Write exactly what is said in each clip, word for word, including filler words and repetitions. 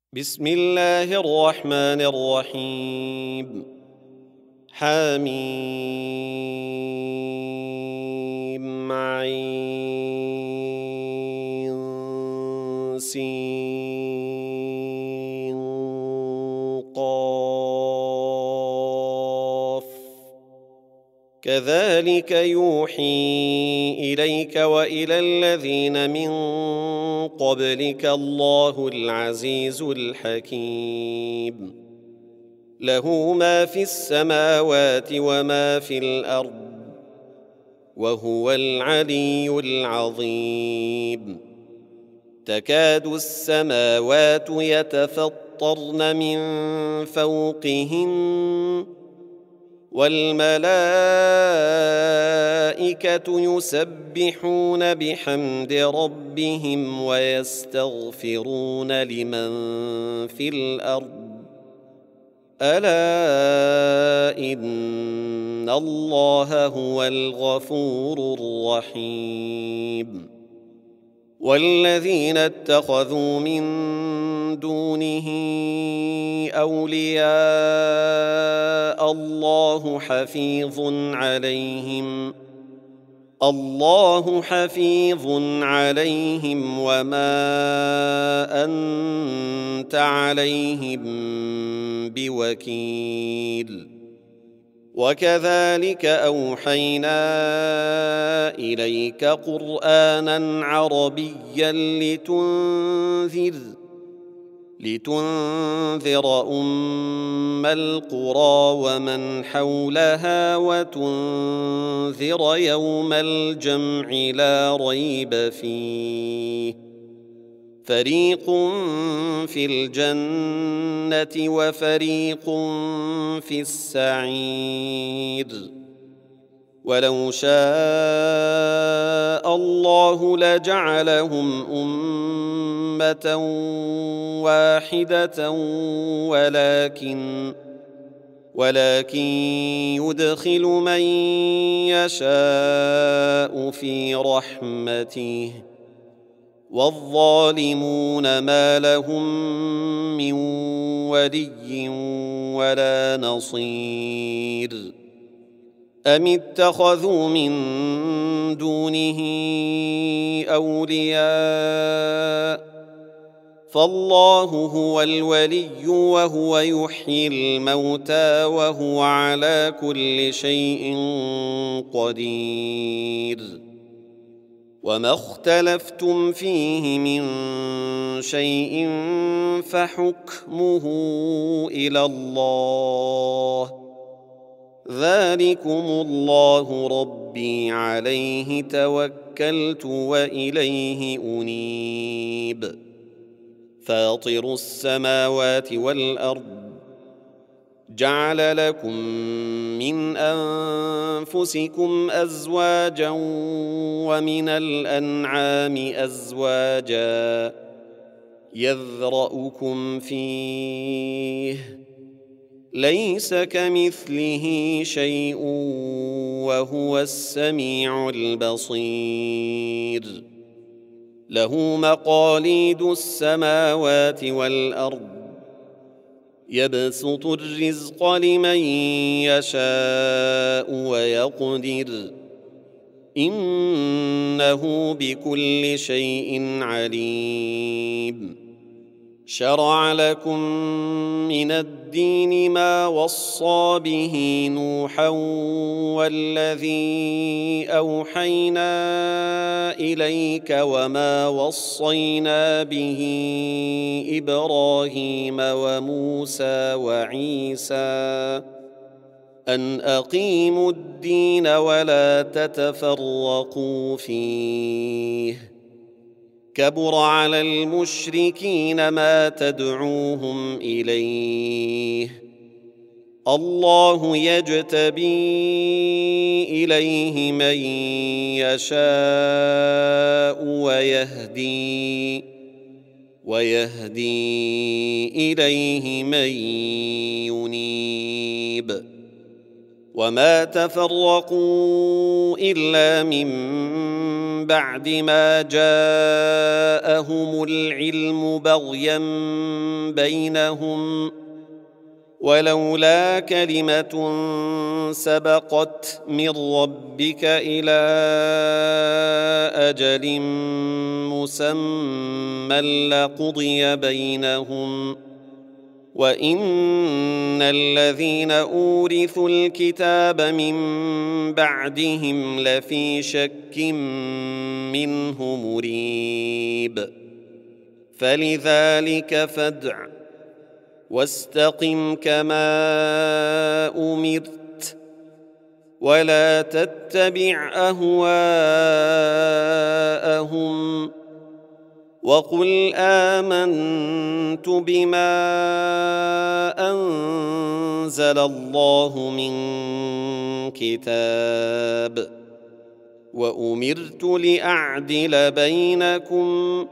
بسم الله الرحمن الرحيم. حميم عين سين قاف كذلك يوحي إليك وإلى الذين من قبلك الله العزيز الحكيم. له ما في السماوات وما في الأرض وهو العلي العظيم. تكاد السماوات يتفطرن من فوقهن والملائكة يسبحون بحمد ربهم ويستغفرون لمن في الأرض ألا إن الله هو الغفور الرحيم. والذين اتخذوا من دونه أولياء الله حفيظ عليهم الله حفيظ عليهم وما أنت عليهم بوكيل. وكذلك أوحينا إليك قرآنا عربيا لتنذر لتنذر أم القرى ومن حولها وتنذر يوم الجمع لا ريب فيه فريق في الجنة وفريق في السعير. ولو شاء الله لجعلهم أمة واحدة ولكن ولكن يدخل من يشاء في رحمته والظالمون ما لهم من ولي ولا نصير. أم اتخذوا من دونه أولياء فالله هو الولي وهو يحيي الموتى وهو على كل شيء قدير. وما اختلفتم فيه من شيء فحكمه إلى الله ذلكم الله ربي عليه توكلت وإليه أنيب. فاطر السماوات والأرض جعل لكم من أنفسكم أزواجا ومن الأنعام أزواجا يذرأكم فيه ليس كمثله شيء وهو السميع البصير. له مقاليد السماوات والأرض يبسط الرزق لمن يشاء ويقدر إنه بكل شيء عليم. شرع لكم من الدين ما وصى به نوحا والذي أوحينا إليك وما وصينا به إبراهيم وموسى وعيسى أن أقيموا الدين ولا تتفرقوا فيه كبر على المشركين ما تدعوهم إليه الله يجتبي إليه من يشاء ويهدي ويهدي إليه من ينيب. وما تفرقوا إلا من بعد ما جاءهم العلم بغيا بينهم، ولولا كلمة سبقت من ربك إلى أجل مسمى لقضي بينهم، وإن الذين أورثوا الكتاب من بعدهم لفي شك منه مريب. فلذلك فادع واستقم كما أمرت، ولا تتبع أهواءهم، وقل آمنت بما أنزل الله من كتاب، وأمرت لأعدل بينكم،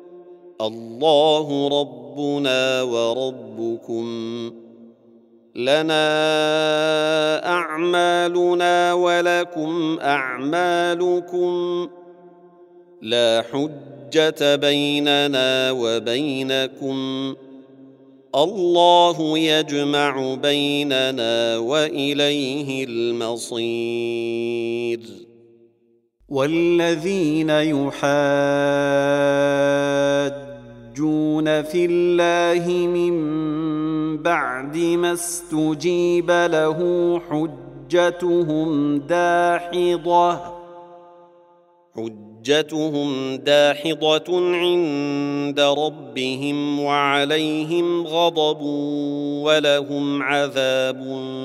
الله ربنا وربكم، لنا أعمالنا ولكم أعمالكم، لا حجة بيننا وبينكم، الله يجمع بيننا وإليه المصير. والذين يحاجون في الله من بعد ما استجيب له حجتهم داحضة حجتهم داحضة عند ربهم، وعليهم غضب ولهم عذاب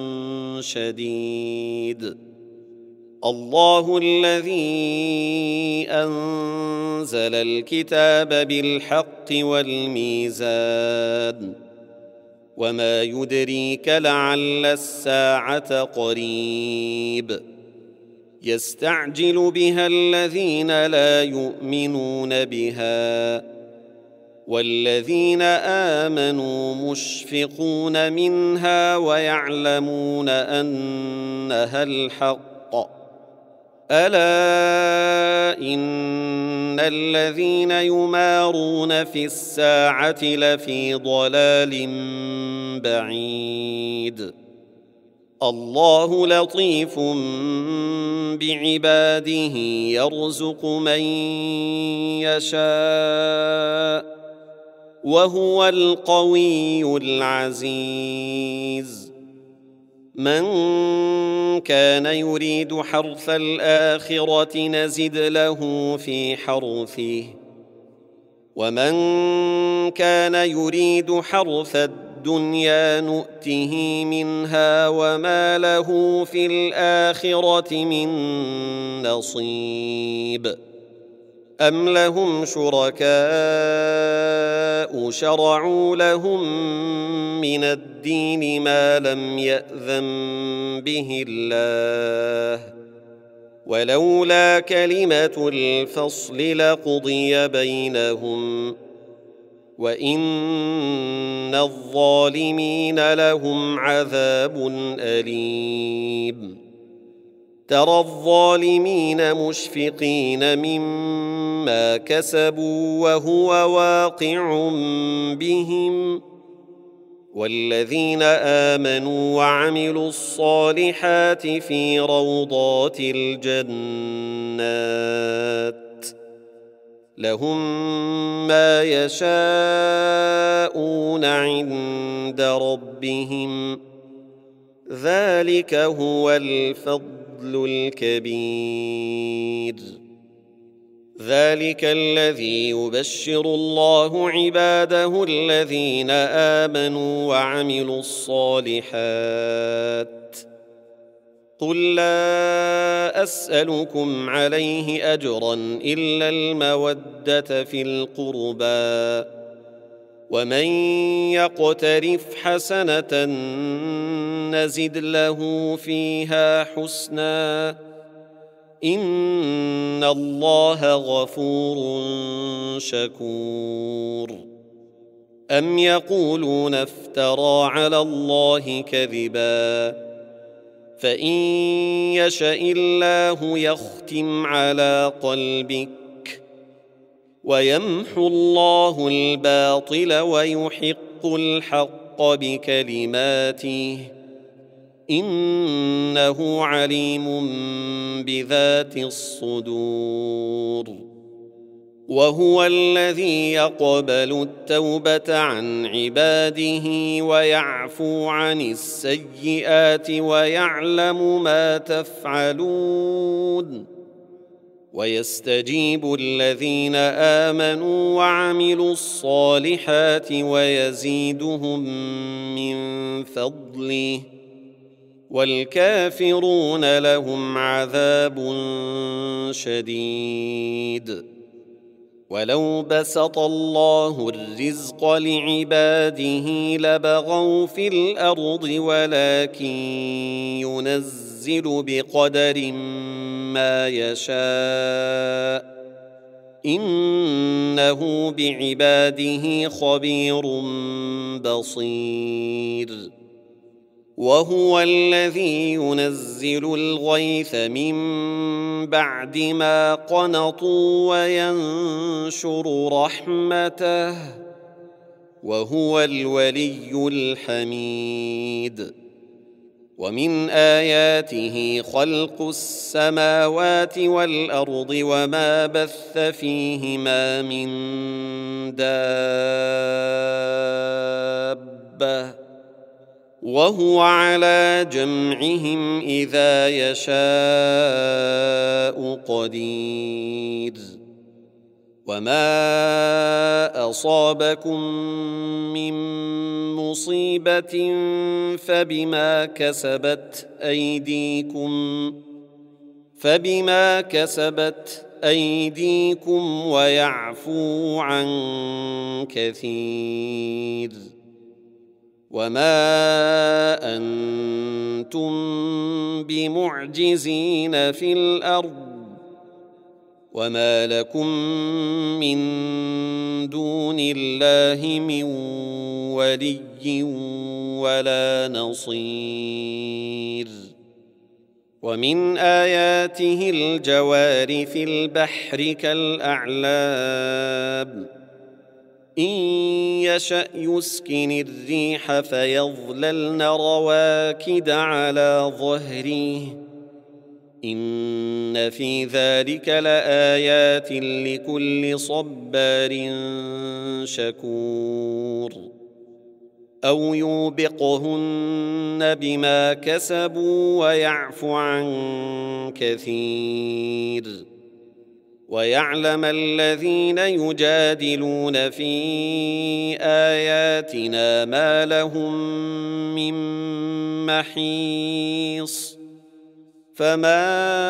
شديد. الله الذي أنزل الكتاب بالحق والميزان، وما يدريك لعل الساعة قريب، يستعجل بها الذين لا يؤمنون بها، والذين آمنوا مشفقون منها ويعلمون أنها الحق. ألا إن الذين يمارون في الساعة لفي ضلال بعيد. الله لطيف بعباده يرزق من يشاء، وهو القوي العزيز. من كان يريد حرث الآخرة نزد له في حرثه، ومن كان يريد حرث الدنيا نؤته منها وما له في الآخرة من نصيب. أم لهم شركاء شرعوا لهم من الدين ما لم يأذن به الله، ولولا كلمة الفصل لقضي بينهم، وإن الظالمين لهم عذاب أليم. ترى الظالمين مشفقين مما كسبوا وهو واقع بهم، والذين آمنوا وعملوا الصالحات في روضات الجنات لهم ما يشاءون عند ربهم، ذلك هو الفضل الكبير. ذلك الذي يبشر الله عباده الذين آمنوا وعملوا الصالحات. قل لا أسألكم عليه أجرا إلا المودة في القربى، ومن يقترف حسنة نزد له فيها حسنا، إن الله غفور شكور. أم يقولون افترى على الله كذبا، فإن يشأ الله يختم على قلبك ويمحو الله الباطل ويحق الحق بكلماته إنه عليم بذات الصدور. وهو الذي يقبل التوبة عن عباده ويعفو عن السيئات ويعلم ما تفعلون، ويستجيب الذين آمنوا وعملوا الصالحات ويزيدهم من فضله، والكافرون لهم عذاب شديد. ولو بسط الله الرزق لعباده لبغوا في الأرض ولكن ينزل بقدر ما يشاء إنه بعباده خبير بصير. وهو الذي ينزل الغيث من بعد ما قنطوا وينشر رحمته وهو الولي الحميد. ومن آياته خلق السماوات والأرض وما بث فيهما من دابة وهو على جمعهم إذا يشاء قدير. وما أصابكم من مصيبة فبما كسبت أيديكم فبما كسبت أيديكم ويعفو عن كثير. وما أنتم بمعجزين في الأرض وما لكم من دون الله من ولي ولا نصير. ومن آياته الجوار في البحر كالأعلام إن يشأ يسكن الريح فيظللن رواكد على ظهره إن في ذلك لآيات لكل صبار شكور. أو يوبقهن بما كسبوا ويعفو عن كثير. ويعلم الذين يجادلون في آياتنا ما لهم من محيص. فما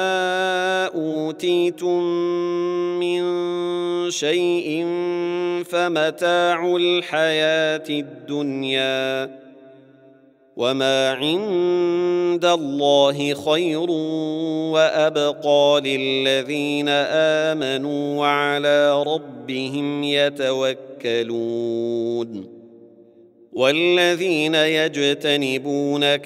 أوتيتم من شيء فمتاع الحياة الدنيا وما عند الله خير وأبقى للذين آمنوا وعلى ربهم يتوكلون. والذين يجتنبون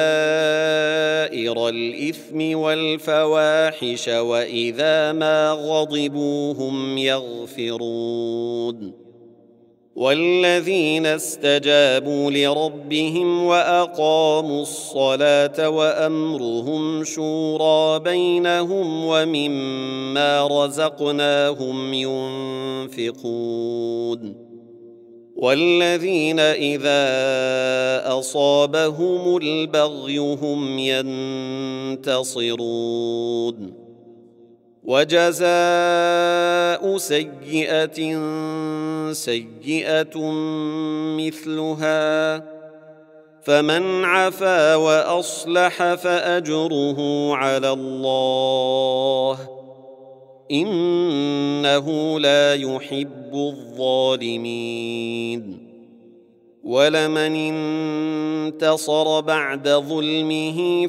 كبائر الإثم والفواحش وإذا ما غضبوا هم يغفرون. والذين استجابوا لربهم وأقاموا الصلاة وأمرهم شورى بينهم ومما رزقناهم ينفقون. والذين إذا أصابهم البغي هم ينتصرون. وجزاء سيئة سيئة مثلها فمن عفا وأصلح فأجره على الله إنه لا يحب الظالمين. ولمن انتصر بعد ظلمه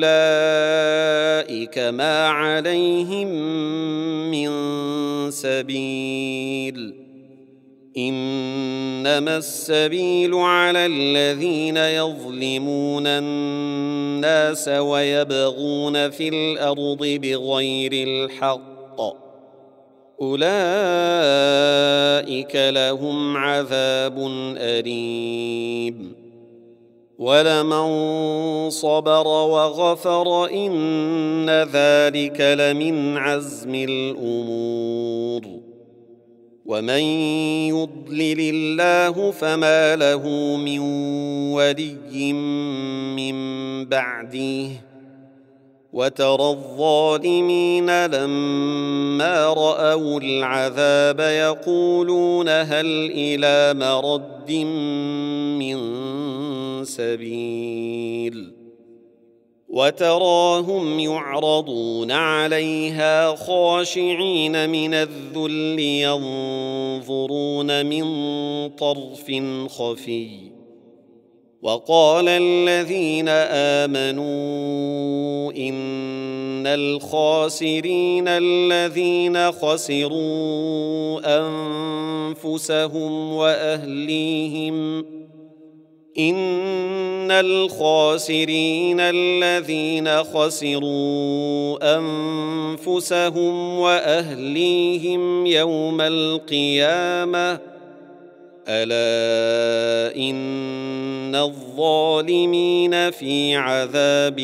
فأولئك ما عليهم من سبيل إنما السبيل على الذين يظلمون الناس ويبغون في الأرض بغير الحق أولئك لهم عذاب أليم ولمن صبر وغفر إن ذلك لمن عزم الأمور ومن يضلل الله فما له من ولي من بعده وترى الظالمين لما رأوا العذاب يقولون هل إلى مرد من سبيل وتراهم يعرضون عليها خاشعين من الذل ينظرون من طرف خفي وقال الذين آمنوا إن الخاسرين الذين خسروا أنفسهم وأهليهم إن الخاسرين الذين خسروا أنفسهم وأهليهم يوم القيامة ألا إن الظالمين في عذاب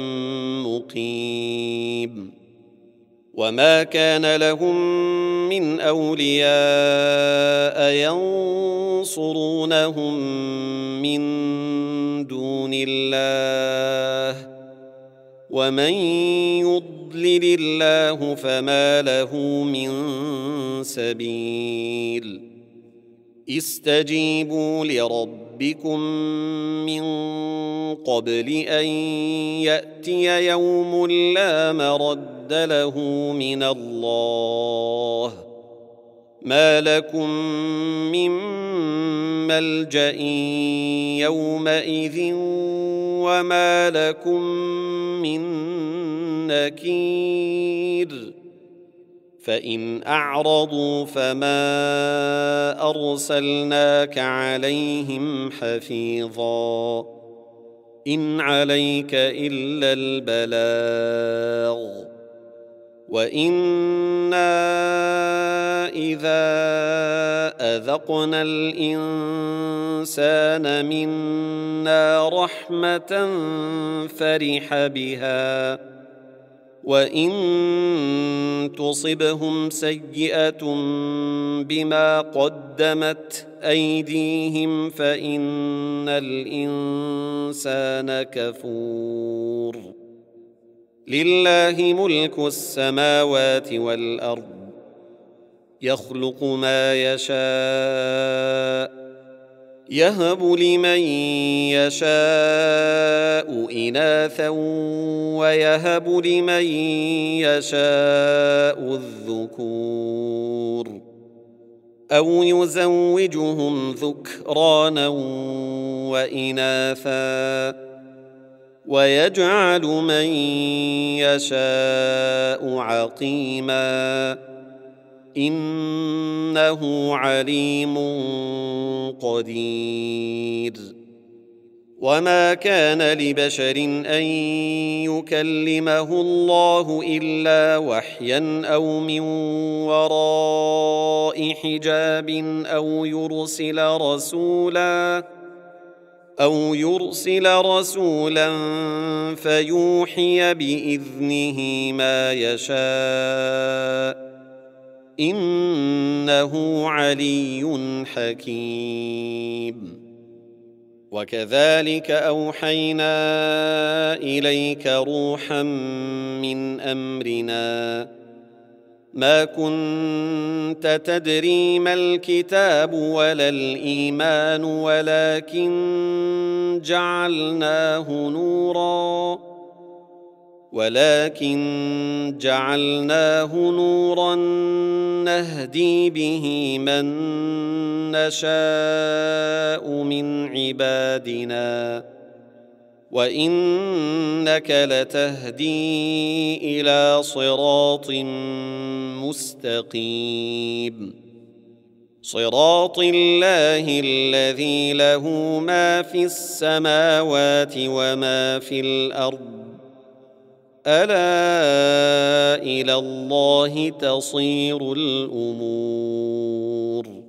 مقيم وما كان لهم من أولياء ينصرونهم من دون الله ومن يضلل الله فما له من سبيل استجيبوا لربكم من قبل أن يأتي يوم لا مرد له من الله ما لكم من ملجأ يومئذ وما لكم من نكير فإن أعرضوا فما أرسلناك عليهم حفيظا إن عليك إلا البلاغ وإنا إذا أذقنا الإنسان منا رحمة فرح بها وإن تصبهم سيئة بما قدمت أيديهم فإن الإنسان كفور لله ملك السماوات والأرض يخلق ما يشاء يهب لمن يشاء إناثا ويهب لمن يشاء الذكور أو يزوجهم ذكرانا وإناثا ويجعل من يشاء عقيما إنه عليم قدير وما كان لبشر أن يكلمه الله إلا وحيا أو من وراء حجاب أو يرسل رسولا أو يرسل رسولا فيوحي بإذنه ما يشاء إنه علي حكيم وكذلك أوحينا إليك روحا من أمرنا ما كنت تدري ما الكتاب ولا الإيمان ولكن جعلناه نورا ولكن جعلناه نورا نهدي به من نشاء من عبادنا وإنك لتهدي إلى صراط مستقيم صراط الله الذي له ما في السماوات وما في الأرض ألا إلى الله تصير الأمور